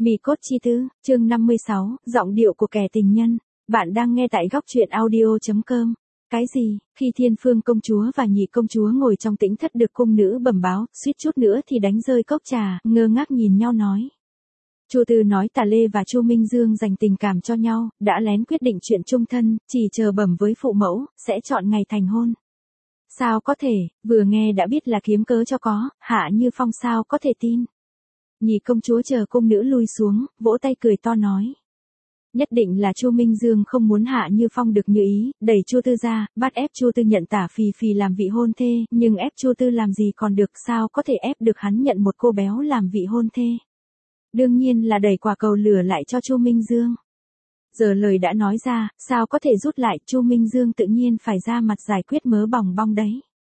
Mì cốt chi tư, chương 56, giọng điệu của kẻ tình nhân. Bạn đang nghe tại góc truyện audio.com. Cái gì, khi Thiên Phương công chúa và Nhị công chúa ngồi trong tĩnh thất được cung nữ bẩm báo, suýt chút nữa thì đánh rơi cốc trà, ngơ ngác nhìn nhau nói. Chu Tư nói Tả Lê và Chu Minh Dương dành tình cảm cho nhau, đã lén quyết định chuyện chung thân, chỉ chờ bẩm với phụ mẫu, sẽ chọn ngày thành hôn. Sao có thể, vừa nghe đã biết là kiếm cớ cho có, Hạ Như Phong sao có thể tin. Nhị công chúa chờ cung nữ lui xuống, vỗ tay cười to nói. Nhất định là Chu Minh Dương không muốn Hạ Như Phong được như ý, đẩy Chu Tư ra, bắt ép Chu Tư nhận Tả Phì Phì làm vị hôn thê, nhưng ép Chu Tư làm gì còn được, sao có thể ép được hắn nhận một cô béo làm vị hôn thê. Đương nhiên là đẩy quả cầu lửa lại cho Chu Minh Dương. Giờ lời đã nói ra, sao có thể rút lại, Chu Minh Dương tự nhiên phải ra mặt giải quyết mớ bòng bong đấy.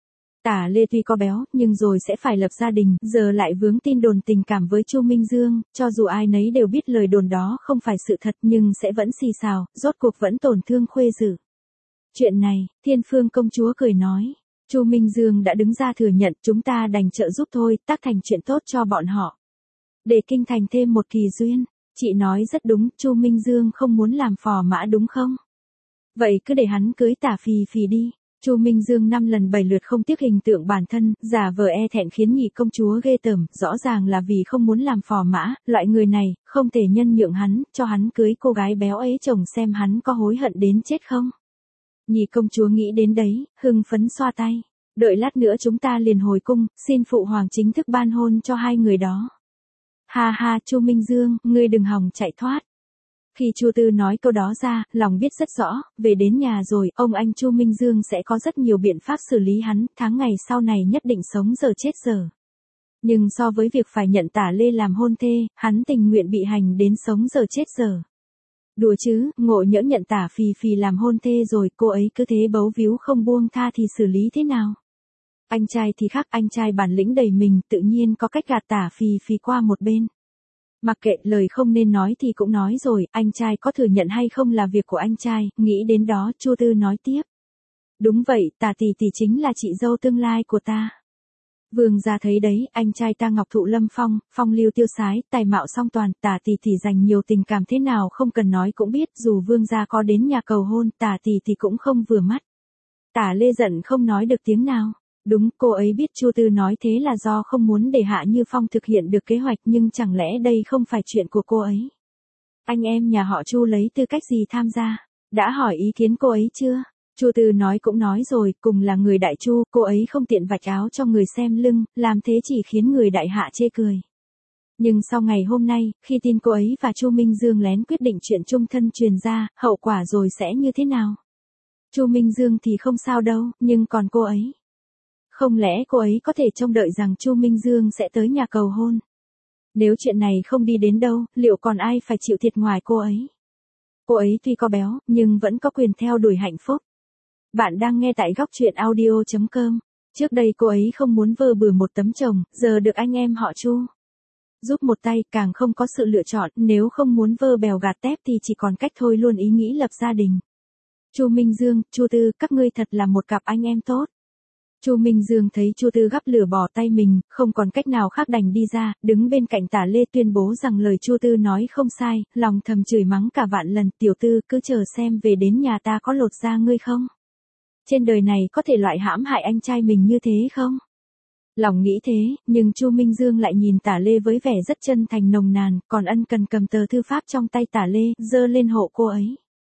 Tả Lê tuy có béo, nhưng rồi sẽ phải lập gia đình, giờ lại vướng tin đồn tình cảm với Chu Minh Dương, cho dù ai nấy đều biết lời đồn đó không phải sự thật nhưng sẽ vẫn xì xào, rốt cuộc vẫn tổn thương khuê dữ. Chuyện này, Thiên Phương công chúa cười nói, Chu Minh Dương đã đứng ra thừa nhận, chúng ta đành trợ giúp thôi, tác thành chuyện tốt cho bọn họ. Để kinh thành thêm một kỳ duyên, chị nói rất đúng, Chu Minh Dương không muốn làm phò mã đúng không? Vậy cứ để hắn cưới Tả Phì Phì đi. Chu Minh Dương 5 lần 7 lượt không tiếc hình tượng bản thân, giả vờ e thẹn khiến Nhị công chúa ghê tởm, rõ ràng là vì không muốn làm phò mã, loại người này, không thể nhân nhượng hắn, cho hắn cưới cô gái béo ấy chồng xem hắn có hối hận đến chết không. Nhị công chúa nghĩ đến đấy, hưng phấn xoa tay, đợi lát nữa chúng ta liền hồi cung, xin phụ hoàng chính thức ban hôn cho hai người đó. Ha ha, Chu Minh Dương, ngươi đừng hòng chạy thoát. Khi Chu Tư nói câu đó ra, lòng biết rất rõ, về đến nhà rồi, ông anh Chu Minh Dương sẽ có rất nhiều biện pháp xử lý hắn, tháng ngày sau này nhất định sống giờ chết giờ. Nhưng so với việc phải nhận Tả Lê làm hôn thê, hắn tình nguyện bị hành đến sống giờ chết giờ. Đùa chứ, ngộ nhỡ nhận Tả Phì Phì làm hôn thê rồi, cô ấy cứ thế bấu víu không buông tha thì xử lý thế nào? Anh trai thì khác, anh trai bản lĩnh đầy mình, tự nhiên có cách gạt Tả Phì Phì qua một bên. Mặc kệ, lời không nên nói thì cũng nói rồi, anh trai có thừa nhận hay không là việc của anh trai, nghĩ đến đó, Chu Tư nói tiếp. Đúng vậy, Tả tỷ tỷ chính là chị dâu tương lai của ta. Vương gia thấy đấy, anh trai ta ngọc thụ lâm phong, phong lưu tiêu sái, tài mạo song toàn, Tả tỷ tỷ dành nhiều tình cảm thế nào không cần nói cũng biết, dù vương gia có đến nhà cầu hôn, Tả tỷ tỷ cũng không vừa mắt. Tả Lê giận không nói được tiếng nào. Đúng, cô ấy biết Chu Tư nói thế là do không muốn để Hạ Như Phong thực hiện được kế hoạch, nhưng chẳng lẽ đây không phải chuyện của cô ấy? Anh em nhà họ Chu lấy tư cách gì tham gia? Đã hỏi ý kiến cô ấy chưa? Chu Tư nói cũng nói rồi, cùng là người Đại Chu, cô ấy không tiện vạch áo cho người xem lưng, làm thế chỉ khiến người Đại Hạ chê cười. Nhưng sau ngày hôm nay, khi tin cô ấy và Chu Minh Dương lén quyết định chuyện chung thân truyền ra, hậu quả rồi sẽ như thế nào? Chu Minh Dương thì không sao đâu, nhưng còn cô ấy? Không lẽ cô ấy có thể trông đợi rằng Chu Minh Dương sẽ tới nhà cầu hôn? Nếu chuyện này không đi đến đâu, liệu còn ai phải chịu thiệt ngoài cô ấy? Cô ấy tuy có béo, nhưng vẫn có quyền theo đuổi hạnh phúc. Bạn đang nghe tại góc truyện audio.com. Trước đây cô ấy không muốn vơ bừa một tấm chồng, giờ được anh em họ Chu giúp một tay, càng không có sự lựa chọn, nếu không muốn vơ bèo gạt tép thì chỉ còn cách thôi luôn ý nghĩ lập gia đình. Chu Minh Dương, Chu Tư, các ngươi thật là một cặp anh em tốt. Chu Minh Dương thấy Chu Tư gắp lửa bỏ tay mình, không còn cách nào khác đành đi ra, đứng bên cạnh Tả Lê tuyên bố rằng lời Chu Tư nói không sai, lòng thầm chửi mắng cả vạn lần, tiểu tư cứ chờ xem về đến nhà ta có lột da ngươi không? Trên đời này có thể loại hãm hại anh trai mình như thế không? Lòng nghĩ thế, nhưng Chu Minh Dương lại nhìn Tả Lê với vẻ rất chân thành nồng nàn, còn ân cần cầm tờ thư pháp trong tay Tả Lê, giơ lên hộ cô ấy.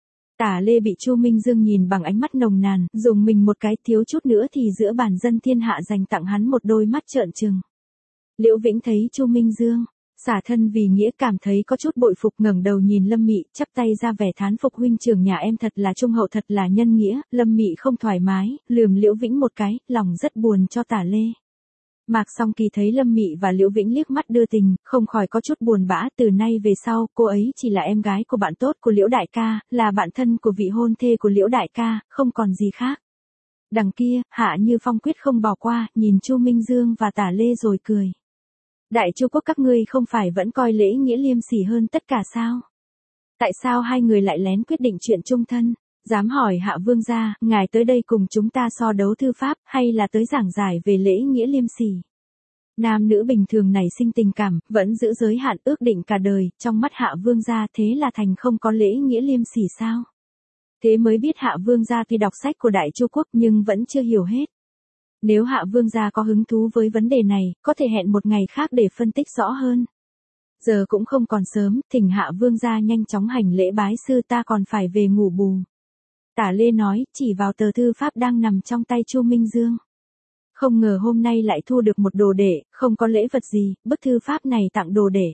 Tả Lê bị Chu Minh Dương nhìn bằng ánh mắt nồng nàn, dùng mình một cái, thiếu chút nữa thì giữa bản dân thiên hạ dành tặng hắn một đôi mắt trợn trừng. Liễu Vĩnh thấy Chu Minh Dương xả thân vì nghĩa cảm thấy có chút bội phục, ngẩng đầu nhìn Lâm Mị, chắp tay ra vẻ thán phục, huynh trưởng nhà em thật là trung hậu, thật là nhân nghĩa. Lâm Mị không thoải mái, lườm Liễu Vĩnh một cái, lòng rất buồn cho Tả Lê. Mạc Song Kỳ thấy Lâm Mị và Liễu Vĩnh liếc mắt đưa tình, không khỏi có chút buồn bã, từ nay về sau, cô ấy chỉ là em gái của bạn tốt của Liễu đại ca, là bạn thân của vị hôn thê của Liễu đại ca, không còn gì khác. Đằng kia, Hạ Như Phong quyết không bỏ qua, nhìn Chu Minh Dương và Tả Lê rồi cười. Đại Chu quốc các ngươi không phải vẫn coi lễ nghĩa liêm sỉ hơn tất cả sao? Tại sao hai người lại lén quyết định chuyện chung thân? Dám hỏi Hạ vương gia, ngài tới đây cùng chúng ta so đấu thư pháp, hay là tới giảng giải về lễ nghĩa liêm sỉ? Nam nữ bình thường nảy sinh tình cảm, vẫn giữ giới hạn ước định cả đời, trong mắt Hạ Vương gia thế là thành không có lễ nghĩa liêm sỉ sao? Thế mới biết Hạ Vương gia tuy đọc sách của Đại Chu Quốc nhưng vẫn chưa hiểu hết. Nếu Hạ Vương gia có hứng thú với vấn đề này, có thể hẹn một ngày khác để phân tích rõ hơn. Giờ cũng không còn sớm, thỉnh Hạ Vương gia nhanh chóng hành lễ bái sư, ta còn phải về ngủ bù. Tả Lê nói, chỉ vào tờ thư pháp đang nằm trong tay Chu Minh Dương. Không ngờ hôm nay lại thu được một đồ đệ, không có lễ vật gì, bức thư pháp này tặng đồ đệ.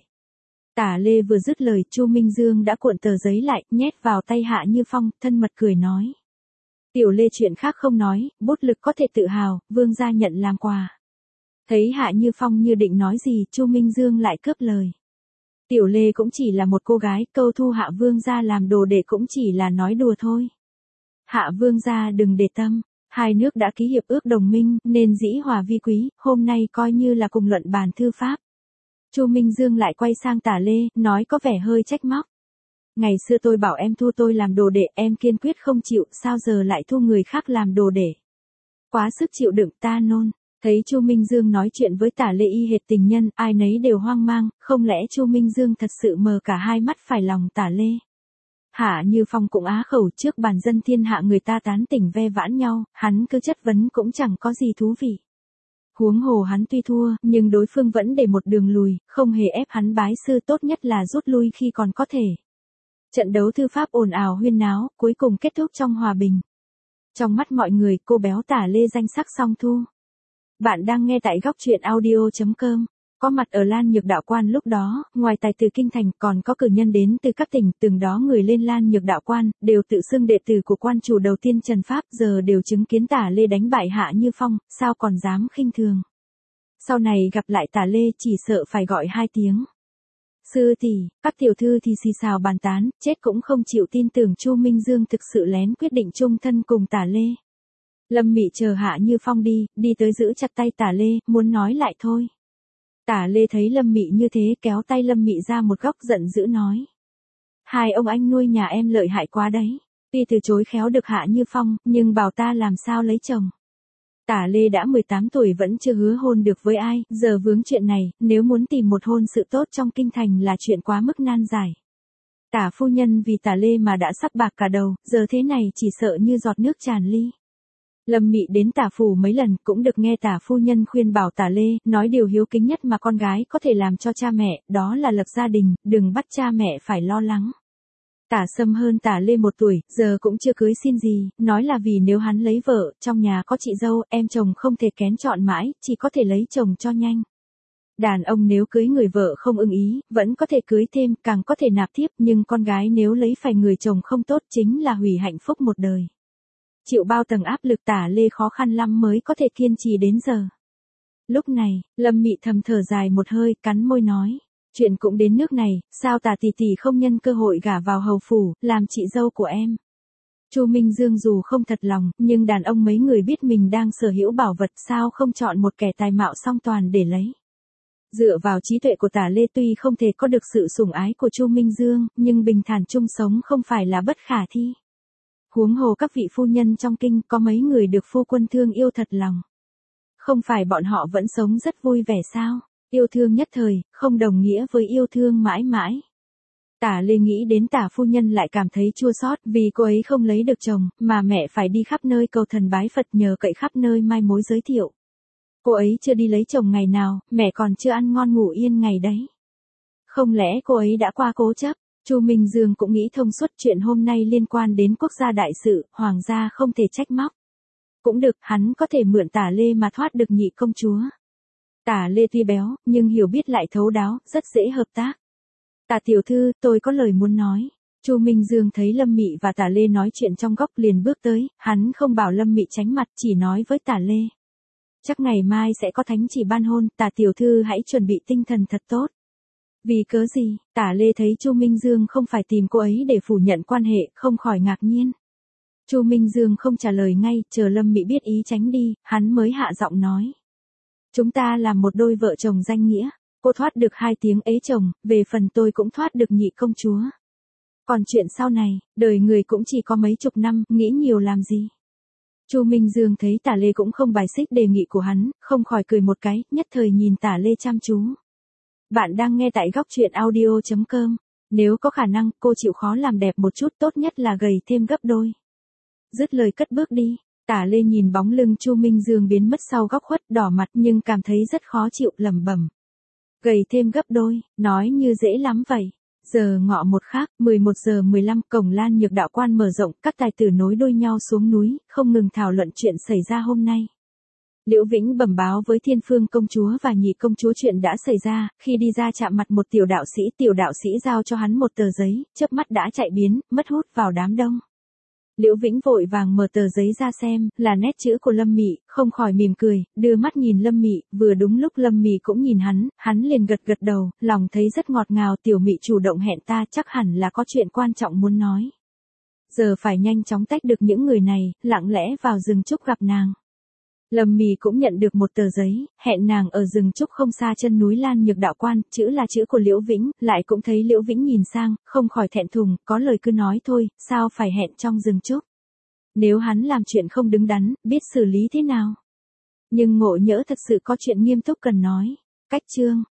Tả Lê vừa dứt lời, Chu Minh Dương đã cuộn tờ giấy lại, nhét vào tay Hạ Như Phong, thân mật cười nói. Tiểu Lê chuyện khác không nói, bút lực có thể tự hào, Vương gia nhận làm quà. Thấy Hạ Như Phong như định nói gì, Chu Minh Dương lại cướp lời. Tiểu Lê cũng chỉ là một cô gái, câu thu Hạ Vương gia làm đồ đệ cũng chỉ là nói đùa thôi. Hạ Vương gia đừng để tâm, hai nước đã ký hiệp ước đồng minh, nên dĩ hòa vi quý, hôm nay coi như là cùng luận bàn thư pháp. Chu Minh Dương lại quay sang Tả Lê, nói có vẻ hơi trách móc. Ngày xưa tôi bảo em thu tôi làm đồ đệ, em kiên quyết không chịu, sao giờ lại thu người khác làm đồ đệ? Quá sức chịu đựng, ta nôn. Thấy Chu Minh Dương nói chuyện với Tả Lê y hệt tình nhân, ai nấy đều hoang mang, không lẽ Chu Minh Dương thật sự mờ cả hai mắt phải lòng Tả Lê? Hạ Như Phong cũng á khẩu, trước bàn dân thiên hạ người ta tán tỉnh ve vãn nhau, hắn cứ chất vấn cũng chẳng có gì thú vị. Huống hồ hắn tuy thua, nhưng đối phương vẫn để một đường lùi, không hề ép hắn bái sư, tốt nhất là rút lui khi còn có thể. Trận đấu thư pháp ồn ào huyên náo, cuối cùng kết thúc trong hòa bình. Trong mắt mọi người, cô béo Tả Lê danh sắc song thu. Bạn đang nghe tại góc truyện audio.com. Có mặt ở Lan Nhược Đạo Quan lúc đó, ngoài tài tử kinh thành còn có cử nhân đến từ các tỉnh, từng đó người lên Lan Nhược Đạo Quan, đều tự xưng đệ tử của quan chủ đầu tiên Trần Pháp, giờ đều chứng kiến Tả Lê đánh bại Hạ Như Phong, sao còn dám khinh thường. Sau này gặp lại Tả Lê chỉ sợ phải gọi hai tiếng. Sư tỷ, các tiểu thư thì xì xào bàn tán, chết cũng không chịu tin tưởng Chu Minh Dương thực sự lén quyết định chung thân cùng Tả Lê. Lâm Mị chờ Hạ Như Phong đi tới giữ chặt tay Tả Lê, muốn nói lại thôi. Tả Lê thấy Lâm Mị như thế, kéo tay Lâm Mị ra một góc giận dữ nói. Hai ông anh nuôi nhà em lợi hại quá đấy. Tuy từ chối khéo được Hạ Như Phong, nhưng bảo ta làm sao lấy chồng. Tả Lê đã 18 tuổi vẫn chưa hứa hôn được với ai, giờ vướng chuyện này, nếu muốn tìm một hôn sự tốt trong kinh thành là chuyện quá mức nan giải. Tả phu nhân vì Tả Lê mà đã sắc bạc cả đầu, giờ thế này chỉ sợ như giọt nước tràn ly. Lâm Mị đến Tả phủ mấy lần cũng được nghe Tả phu nhân khuyên bảo Tả Lê, nói điều hiếu kính nhất mà con gái có thể làm cho cha mẹ, đó là lập gia đình, đừng bắt cha mẹ phải lo lắng. Tả Sâm hơn Tả Lê 1 tuổi, giờ cũng chưa cưới xin gì, nói là vì nếu hắn lấy vợ, trong nhà có chị dâu, em chồng không thể kén chọn mãi, chỉ có thể lấy chồng cho nhanh. Đàn ông nếu cưới người vợ không ưng ý, vẫn có thể cưới thêm, càng có thể nạp thiếp, nhưng con gái nếu lấy phải người chồng không tốt chính là hủy hạnh phúc một đời. Chịu bao tầng áp lực Tả Lê khó khăn lắm mới có thể kiên trì đến giờ. Lúc này, Lâm Mị thầm thở dài một hơi, cắn môi nói. Chuyện cũng đến nước này, sao Tả tỷ tỷ không nhân cơ hội gả vào hầu phủ, làm chị dâu của em. Chu Minh Dương dù không thật lòng, nhưng đàn ông mấy người biết mình đang sở hữu bảo vật, sao không chọn một kẻ tài mạo song toàn để lấy. Dựa vào trí tuệ của Tả Lê tuy không thể có được sự sủng ái của Chu Minh Dương, nhưng bình thản chung sống không phải là bất khả thi. Huống hồ các vị phu nhân trong kinh có mấy người được phu quân thương yêu thật lòng. Không phải bọn họ vẫn sống rất vui vẻ sao? Yêu thương nhất thời, không đồng nghĩa với yêu thương mãi mãi. Tả Lê nghĩ đến Tả phu nhân lại cảm thấy chua xót vì cô ấy không lấy được chồng, mà mẹ phải đi khắp nơi cầu thần bái Phật nhờ cậy khắp nơi mai mối giới thiệu. Cô ấy chưa đi lấy chồng ngày nào, mẹ còn chưa ăn ngon ngủ yên ngày đấy. Không lẽ cô ấy đã qua cố chấp? Chu Minh Dương cũng nghĩ thông suốt chuyện hôm nay liên quan đến quốc gia đại sự, hoàng gia không thể trách móc. Cũng được, hắn có thể mượn Tả Lê mà thoát được nhị công chúa. Tả Lê tuy béo, nhưng hiểu biết lại thấu đáo, rất dễ hợp tác. Tả tiểu thư, tôi có lời muốn nói. Chu Minh Dương thấy Lâm Mị và Tả Lê nói chuyện trong góc liền bước tới, hắn không bảo Lâm Mị tránh mặt, chỉ nói với Tả Lê. Chắc ngày mai sẽ có thánh chỉ ban hôn, Tả tiểu thư hãy chuẩn bị tinh thần thật tốt. Vì cớ gì? Tả Lê thấy Chu Minh Dương không phải tìm cô ấy để phủ nhận quan hệ, không khỏi ngạc nhiên. Chu Minh Dương không trả lời ngay, chờ Lâm Mị biết ý tránh đi, hắn mới hạ giọng nói. Chúng ta là một đôi vợ chồng danh nghĩa, cô thoát được 2 tiếng ế chồng, về phần tôi cũng thoát được nhị công chúa. Còn chuyện sau này, đời người cũng chỉ có mấy chục năm, nghĩ nhiều làm gì. Chu Minh Dương thấy Tả Lê cũng không bài xích đề nghị của hắn, không khỏi cười một cái, nhất thời nhìn Tả Lê chăm chú. Bạn đang nghe tại góc truyện audio.com. Nếu có khả năng, cô chịu khó làm đẹp một chút, tốt nhất là gầy thêm gấp đôi. Dứt lời cất bước đi. Tả Lê nhìn bóng lưng Chu Minh Dương biến mất sau góc khuất, đỏ mặt nhưng cảm thấy rất khó chịu, lẩm bẩm. Gầy thêm gấp đôi, nói như dễ lắm vậy. Giờ ngọ một khác, 11 giờ 15, cổng Lan Nhược đạo quan mở rộng, các tài tử nối đuôi nhau xuống núi, không ngừng thảo luận chuyện xảy ra hôm nay. Liễu Vĩnh bẩm báo với Thiên Phương công chúa và Nhị công chúa chuyện đã xảy ra, khi đi ra chạm mặt một tiểu đạo sĩ giao cho hắn một tờ giấy, chớp mắt đã chạy biến, mất hút vào đám đông. Liễu Vĩnh vội vàng mở tờ giấy ra xem, là nét chữ của Lâm Mị, không khỏi mỉm cười, đưa mắt nhìn Lâm Mị, vừa đúng lúc Lâm Mị cũng nhìn hắn liền gật gật đầu, lòng thấy rất ngọt ngào, tiểu Mị chủ động hẹn ta, chắc hẳn là có chuyện quan trọng muốn nói. Giờ phải nhanh chóng tách được những người này, lặng lẽ vào rừng trúc gặp nàng. Lâm Mị cũng nhận được một tờ giấy, hẹn nàng ở rừng trúc không xa chân núi Lan Nhược đạo quan, chữ là chữ của Liễu Vĩnh, lại cũng thấy Liễu Vĩnh nhìn sang, không khỏi thẹn thùng, có lời cứ nói thôi, sao phải hẹn trong rừng trúc. Nếu hắn làm chuyện không đứng đắn, biết xử lý thế nào. Nhưng ngộ nhỡ thật sự có chuyện nghiêm túc cần nói. Cách chương.